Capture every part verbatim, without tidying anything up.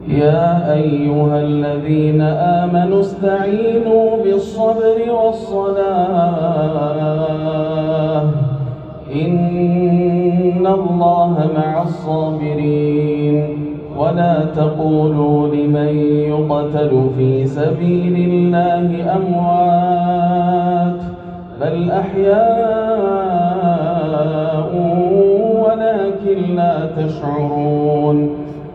يا أيها الذين آمنوا استعينوا بالصبر والصلاة إن الله مع الصابرين ولا تقولوا لمن يقتل في سبيل الله أموات بل أحياء ولكن لا تشعرون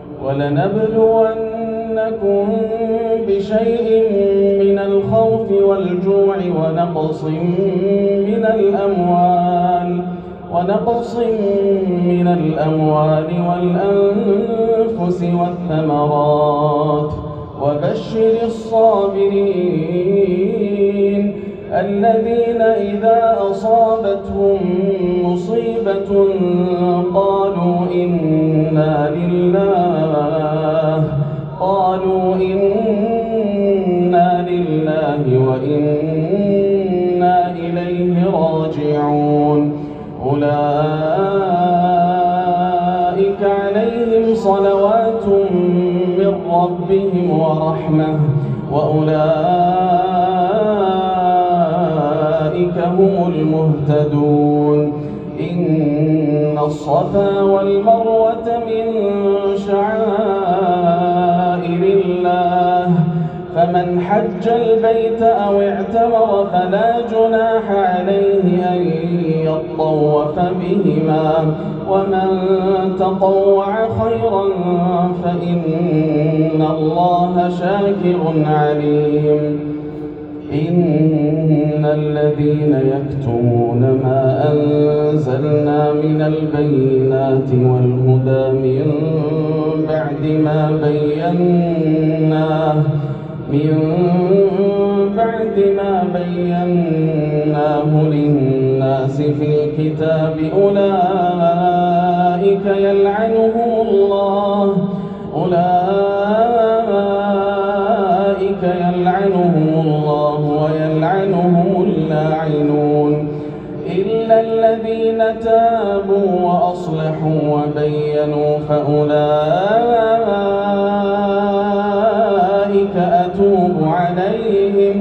ولنبلونكم بشيء من الخوف والجوع ونقص من الأموال ونقص من الأموال والأنفس والثمرات وبشر الصابرين الذين إذا أصابتهم مصيبة قالوا إنا لله قالوا إنا لله وإنا إليه راجعون أولئك عليهم صلوات من ربهم ورحمة وأولئك هم المهتدون إن الصفا والمروة من شعائر الله فمن حج البيت أو اعتمر فلا جناح عليه أن يطوف بهما ومن تطوع خيرا فإن الله شاكر عليم إن الذين يكتمون ما أنزلنا من البينات والهدى من بعد ما بيناه من بعد ما بيناه للناس في الكتاب أولئك يلعنهم الله أولئك يلعنهم الله ويلعنهم اللاعنون إلا الذين تابوا وأصلحوا وبينوا فأولئك أتوب عليهم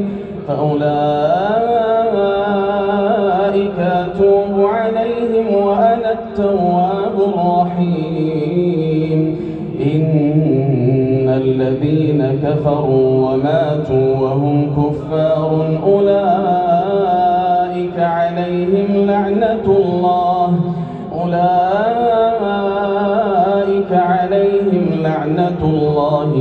فأولئك أتوب عليهم وأنا التواب الرحيم إن الذين كفروا وماتوا وهم كفار أولئك عليهم لعنة الله أولئك عليهم لعنة الله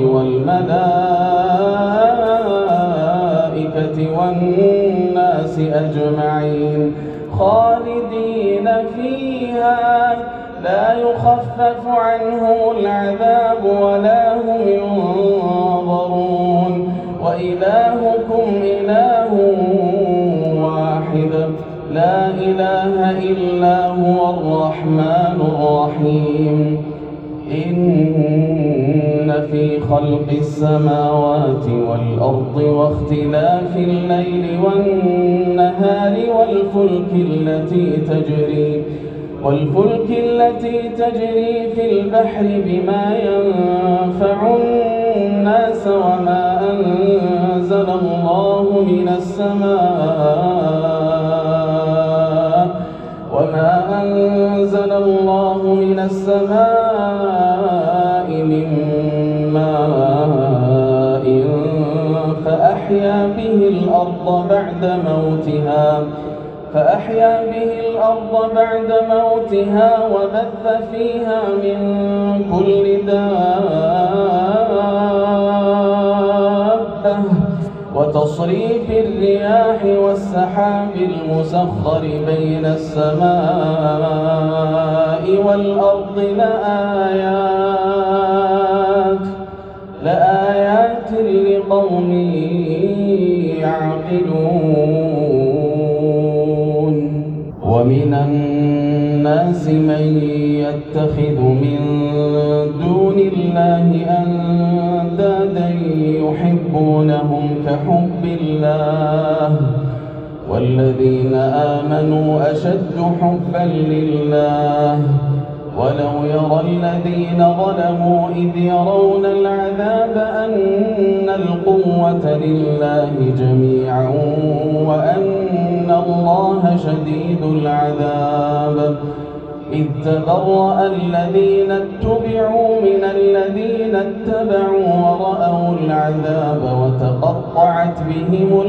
والملائكة والناس أجمعين خالدين فيها لا يخفف عنهم العذاب ولا هم ينظرون وإلهكم إله واحد لا إله إلا هو الرحمن الرحيم إن في خلق السماوات والأرض واختلاف الليل والنهار والفلك التي تجري والفلك التي تجري في البحر بما ينفع الناس وما أنزل الله من السماء وما أنزل الله من السماء من ماء فأحيا به الأرض بعد موتها فأحيا به الأرض بعد موتها وبث فيها من كل دابة وتصريف الرياح والسحاب المسخر بين السماء والأرض لآيات لآيات لقوم يعقلون ومن الناس من يتخذ من دون الله أندادا يحبونهم كحب الله والذين آمنوا أشد حبا لله ولو يرى الذين ظلموا إذ يرون العذاب أن القوة لله جميعا وأن الله شديد العذاب إذ تبرأ الذين اتبعوا من الذين اتبعوا ورأوا العذاب وتقطعت بهم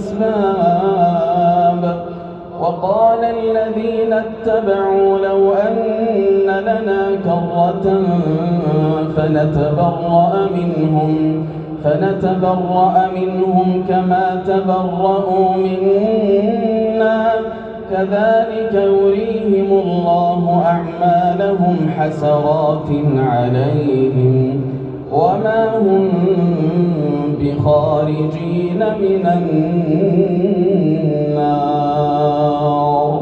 الأسباب وقال الذين اتبعوا لو أن لنا كرة فنتبرأ منهم فنتبرأ منهم كما تبرأوا منا كذلك يريهم الله أعمالهم حسرات عليهم وما هم بخارجين من النار.